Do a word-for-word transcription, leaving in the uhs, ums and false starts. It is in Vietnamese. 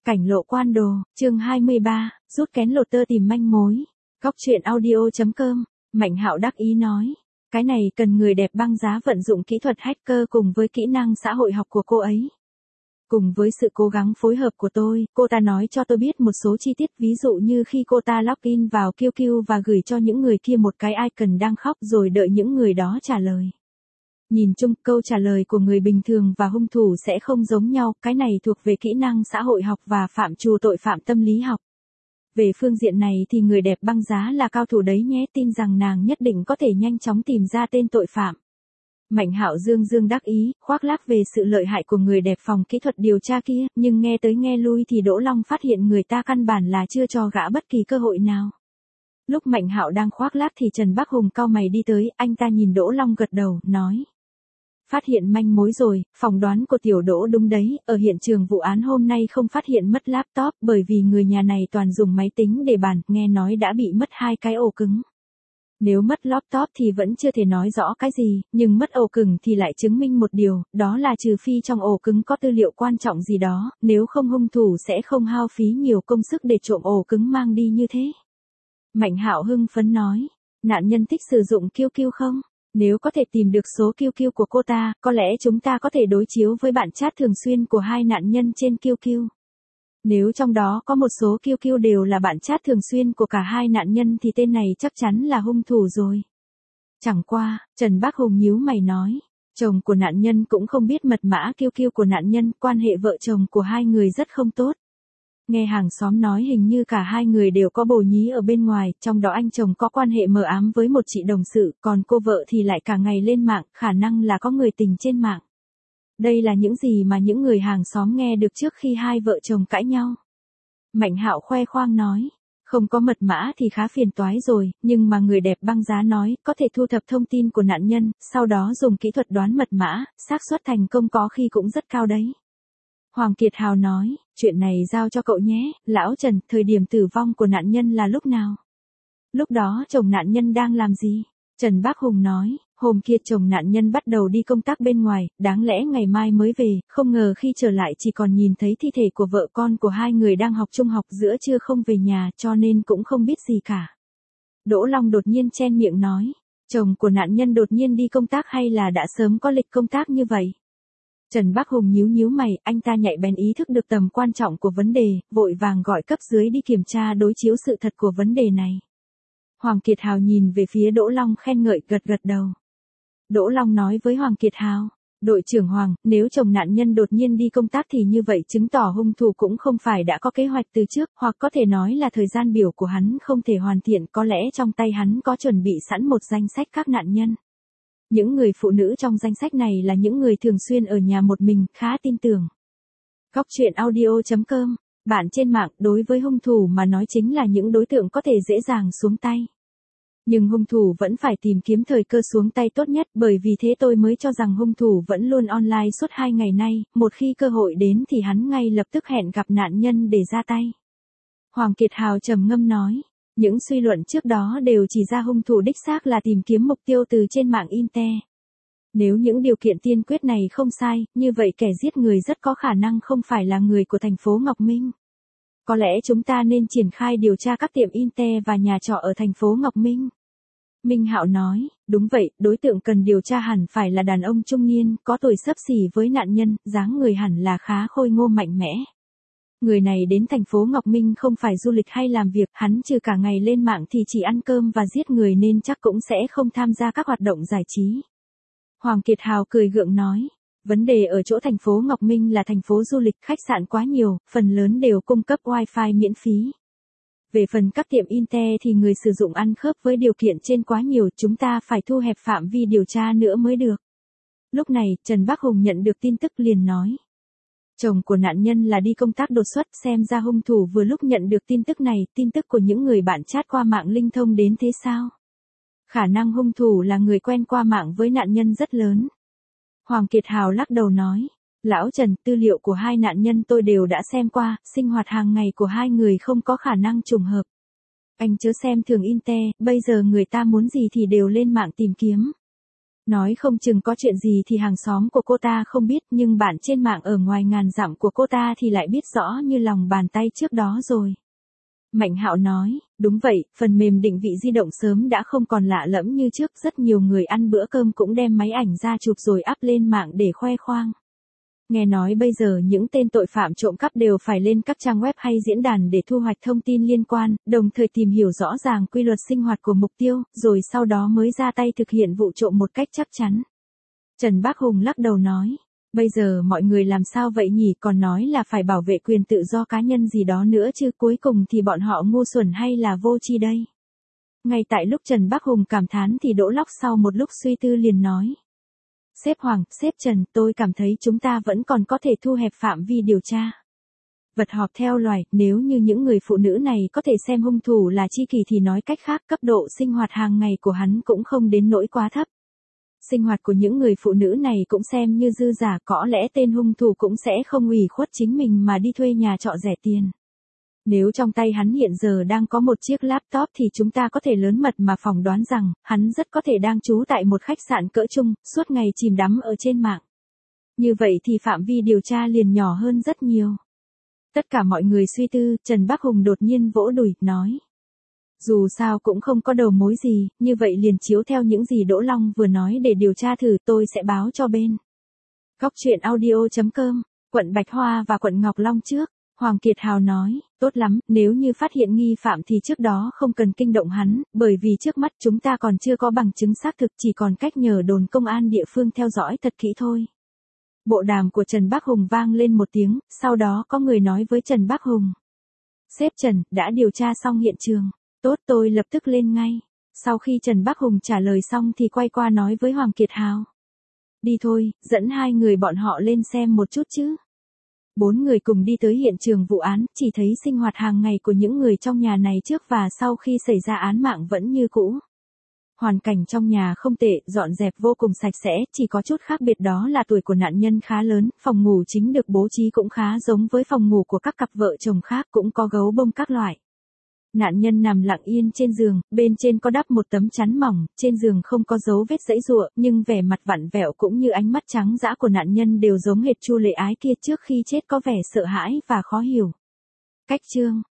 Cảnh lộ quan đồ, chương hai mươi ba, rút kén lột tơ tìm manh mối. Góc truyện audio.com, Mạnh Hạo đắc ý nói. Cái này cần người đẹp băng giá vận dụng kỹ thuật hacker cùng với kỹ năng xã hội học của cô ấy. Cùng với sự cố gắng phối hợp của tôi, cô ta nói cho tôi biết một số chi tiết, ví dụ như khi cô ta login vào quy quy và gửi cho những người kia một cái icon đang khóc rồi đợi những người đó trả lời. Nhìn chung, câu trả lời của người bình thường và hung thủ sẽ không giống nhau, cái này thuộc về kỹ năng xã hội học và phạm trù tội phạm tâm lý học. Về phương diện này thì người đẹp băng giá là cao thủ đấy nhé, tin rằng nàng nhất định có thể nhanh chóng tìm ra tên tội phạm. Mạnh Hạo dương dương đắc ý, khoác lác về sự lợi hại của người đẹp phòng kỹ thuật điều tra kia, nhưng nghe tới nghe lui thì Đỗ Long phát hiện người ta căn bản là chưa cho gã bất kỳ cơ hội nào. Lúc Mạnh Hạo đang khoác lác thì Trần Bắc Hùng cau mày đi tới, anh ta nhìn Đỗ Long gật đầu, nói. Phát hiện manh mối rồi, phỏng đoán của tiểu Đỗ đúng đấy, ở hiện trường vụ án hôm nay không phát hiện mất laptop bởi vì người nhà này toàn dùng máy tính để bàn, nghe nói đã bị mất hai cái ổ cứng. Nếu mất laptop thì vẫn chưa thể nói rõ cái gì, nhưng mất ổ cứng thì lại chứng minh một điều, đó là trừ phi trong ổ cứng có tư liệu quan trọng gì đó, nếu không hung thủ sẽ không hao phí nhiều công sức để trộm ổ cứng mang đi như thế. Mạnh Hạo hưng phấn nói, nạn nhân thích sử dụng quy quy không? Nếu có thể tìm được số quy quy của cô ta, có lẽ chúng ta có thể đối chiếu với bản chat thường xuyên của hai nạn nhân trên quy quy. Nếu trong đó có một số quy quy đều là bản chat thường xuyên của cả hai nạn nhân thì tên này chắc chắn là hung thủ rồi. Chẳng qua, Trần Bắc Hùng nhíu mày nói, chồng của nạn nhân cũng không biết mật mã quy quy của nạn nhân, quan hệ vợ chồng của hai người rất không tốt. Nghe hàng xóm nói hình như cả hai người đều có bồ nhí ở bên ngoài, trong đó anh chồng có quan hệ mờ ám với một chị đồng sự, còn cô vợ thì lại cả ngày lên mạng, khả năng là có người tình trên mạng. Đây là những gì mà những người hàng xóm nghe được trước khi hai vợ chồng cãi nhau. Mạnh Hạo khoe khoang nói, không có mật mã thì khá phiền toái rồi, nhưng mà người đẹp băng giá nói, có thể thu thập thông tin của nạn nhân, sau đó dùng kỹ thuật đoán mật mã, xác suất thành công có khi cũng rất cao đấy. Hoàng Kiệt Hào nói, chuyện này giao cho cậu nhé, lão Trần, thời điểm tử vong của nạn nhân là lúc nào? Lúc đó chồng nạn nhân đang làm gì? Trần Bắc Hùng nói, hôm kia chồng nạn nhân bắt đầu đi công tác bên ngoài, đáng lẽ ngày mai mới về, không ngờ khi trở lại chỉ còn nhìn thấy thi thể của vợ con của hai người đang học trung học, giữa trưa không về nhà cho nên cũng không biết gì cả. Đỗ Long đột nhiên chen miệng nói, chồng của nạn nhân đột nhiên đi công tác hay là đã sớm có lịch công tác như vậy? Trần Bắc Hùng nhíu nhíu mày, anh ta nhạy bén ý thức được tầm quan trọng của vấn đề, vội vàng gọi cấp dưới đi kiểm tra đối chiếu sự thật của vấn đề này. Hoàng Kiệt Hào nhìn về phía Đỗ Long khen ngợi, gật gật đầu. Đỗ Long nói với Hoàng Kiệt Hào, đội trưởng Hoàng, nếu chồng nạn nhân đột nhiên đi công tác thì như vậy chứng tỏ hung thủ cũng không phải đã có kế hoạch từ trước, hoặc có thể nói là thời gian biểu của hắn không thể hoàn thiện, có lẽ trong tay hắn có chuẩn bị sẵn một danh sách các nạn nhân. Những người phụ nữ trong danh sách này là những người thường xuyên ở nhà một mình, khá tin tưởng. Góc truyện audio.com, bạn trên mạng, đối với hung thủ mà nói chính là những đối tượng có thể dễ dàng xuống tay. Nhưng hung thủ vẫn phải tìm kiếm thời cơ xuống tay tốt nhất, bởi vì thế tôi mới cho rằng hung thủ vẫn luôn online suốt hai ngày nay, một khi cơ hội đến thì hắn ngay lập tức hẹn gặp nạn nhân để ra tay. Hoàng Kiệt Hào trầm ngâm nói. Những suy luận trước đó đều chỉ ra hung thủ đích xác là tìm kiếm mục tiêu từ trên mạng Internet. Nếu những điều kiện tiên quyết này không sai, như vậy kẻ giết người rất có khả năng không phải là người của thành phố Ngọc Minh. Có lẽ chúng ta nên triển khai điều tra các tiệm Internet và nhà trọ ở thành phố Ngọc Minh. Minh Hạo nói, đúng vậy, đối tượng cần điều tra hẳn phải là đàn ông trung niên, có tuổi xấp xỉ với nạn nhân, dáng người hẳn là khá khôi ngô mạnh mẽ. Người này đến thành phố Ngọc Minh không phải du lịch hay làm việc, hắn trừ cả ngày lên mạng thì chỉ ăn cơm và giết người nên chắc cũng sẽ không tham gia các hoạt động giải trí. Hoàng Kiệt Hào cười gượng nói, vấn đề ở chỗ thành phố Ngọc Minh là thành phố du lịch, khách sạn quá nhiều, phần lớn đều cung cấp wifi miễn phí. Về phần các tiệm Internet thì người sử dụng ăn khớp với điều kiện trên quá nhiều, chúng ta phải thu hẹp phạm vi điều tra nữa mới được. Lúc này, Trần Bắc Hùng nhận được tin tức liền nói. Chồng của nạn nhân là đi công tác đột xuất, xem ra hung thủ vừa lúc nhận được tin tức này, tin tức của những người bạn chat qua mạng linh thông đến thế sao? Khả năng hung thủ là người quen qua mạng với nạn nhân rất lớn. Hoàng Kiệt Hào lắc đầu nói, lão Trần, tư liệu của hai nạn nhân tôi đều đã xem qua, sinh hoạt hàng ngày của hai người không có khả năng trùng hợp. Anh chớ xem thường Internet, bây giờ người ta muốn gì thì đều lên mạng tìm kiếm. Nói không chừng có chuyện gì thì hàng xóm của cô ta không biết, nhưng bạn trên mạng ở ngoài ngàn dặm của cô ta thì lại biết rõ như lòng bàn tay trước đó rồi. Mạnh Hạo nói, đúng vậy, phần mềm định vị di động sớm đã không còn lạ lẫm như trước, rất nhiều người ăn bữa cơm cũng đem máy ảnh ra chụp rồi up lên mạng để khoe khoang. Nghe nói bây giờ những tên tội phạm trộm cắp đều phải lên các trang web hay diễn đàn để thu hoạch thông tin liên quan, đồng thời tìm hiểu rõ ràng quy luật sinh hoạt của mục tiêu, rồi sau đó mới ra tay thực hiện vụ trộm một cách chắc chắn. Trần Bác Hùng lắc đầu nói, bây giờ mọi người làm sao vậy nhỉ, còn nói là phải bảo vệ quyền tự do cá nhân gì đó nữa chứ, cuối cùng thì bọn họ ngu xuẩn hay là vô tri đây. Ngay tại lúc Trần Bác Hùng cảm thán thì Đỗ Lóc sau một lúc suy tư liền nói. Sếp Hoàng, sếp Trần, tôi cảm thấy chúng ta vẫn còn có thể thu hẹp phạm vi điều tra. Vật họp theo loài, nếu như những người phụ nữ này có thể xem hung thủ là tri kỷ thì nói cách khác cấp độ sinh hoạt hàng ngày của hắn cũng không đến nỗi quá thấp. Sinh hoạt của những người phụ nữ này cũng xem như dư giả, có lẽ tên hung thủ cũng sẽ không ủy khuất chính mình mà đi thuê nhà trọ rẻ tiền. Nếu trong tay hắn hiện giờ đang có một chiếc laptop thì chúng ta có thể lớn mật mà phỏng đoán rằng, hắn rất có thể đang trú tại một khách sạn cỡ trung, suốt ngày chìm đắm ở trên mạng. Như vậy thì phạm vi điều tra liền nhỏ hơn rất nhiều. Tất cả mọi người suy tư, Trần Bác Hùng đột nhiên vỗ đùi, nói. Dù sao cũng không có đầu mối gì, như vậy liền chiếu theo những gì Đỗ Long vừa nói để điều tra thử, tôi sẽ báo cho bên. Góc truyện audio chấm com, quận Bạch Hoa và quận Ngọc Long trước. Hoàng Kiệt Hào nói, tốt lắm, nếu như phát hiện nghi phạm thì trước đó không cần kinh động hắn, bởi vì trước mắt chúng ta còn chưa có bằng chứng xác thực, chỉ còn cách nhờ đồn công an địa phương theo dõi thật kỹ thôi. Bộ đàm của Trần Bác Hùng vang lên một tiếng, sau đó có người nói với Trần Bác Hùng. Sếp Trần, đã điều tra xong hiện trường. Tốt, tôi lập tức lên ngay. Sau khi Trần Bác Hùng trả lời xong thì quay qua nói với Hoàng Kiệt Hào. Đi thôi, dẫn hai người bọn họ lên xem một chút chứ. Bốn người cùng đi tới hiện trường vụ án, chỉ thấy sinh hoạt hàng ngày của những người trong nhà này trước và sau khi xảy ra án mạng vẫn như cũ. Hoàn cảnh trong nhà không tệ, dọn dẹp vô cùng sạch sẽ, chỉ có chút khác biệt đó là tuổi của nạn nhân khá lớn, phòng ngủ chính được bố trí cũng khá giống với phòng ngủ của các cặp vợ chồng khác, cũng có gấu bông các loại. Nạn nhân nằm lặng yên trên giường, bên trên có đắp một tấm chắn mỏng, trên giường không có dấu vết giãy giụa, nhưng vẻ mặt vặn vẹo cũng như ánh mắt trắng dã của nạn nhân đều giống hệt Chu Lệ Ái kia trước khi chết, có vẻ sợ hãi và khó hiểu. Cách chương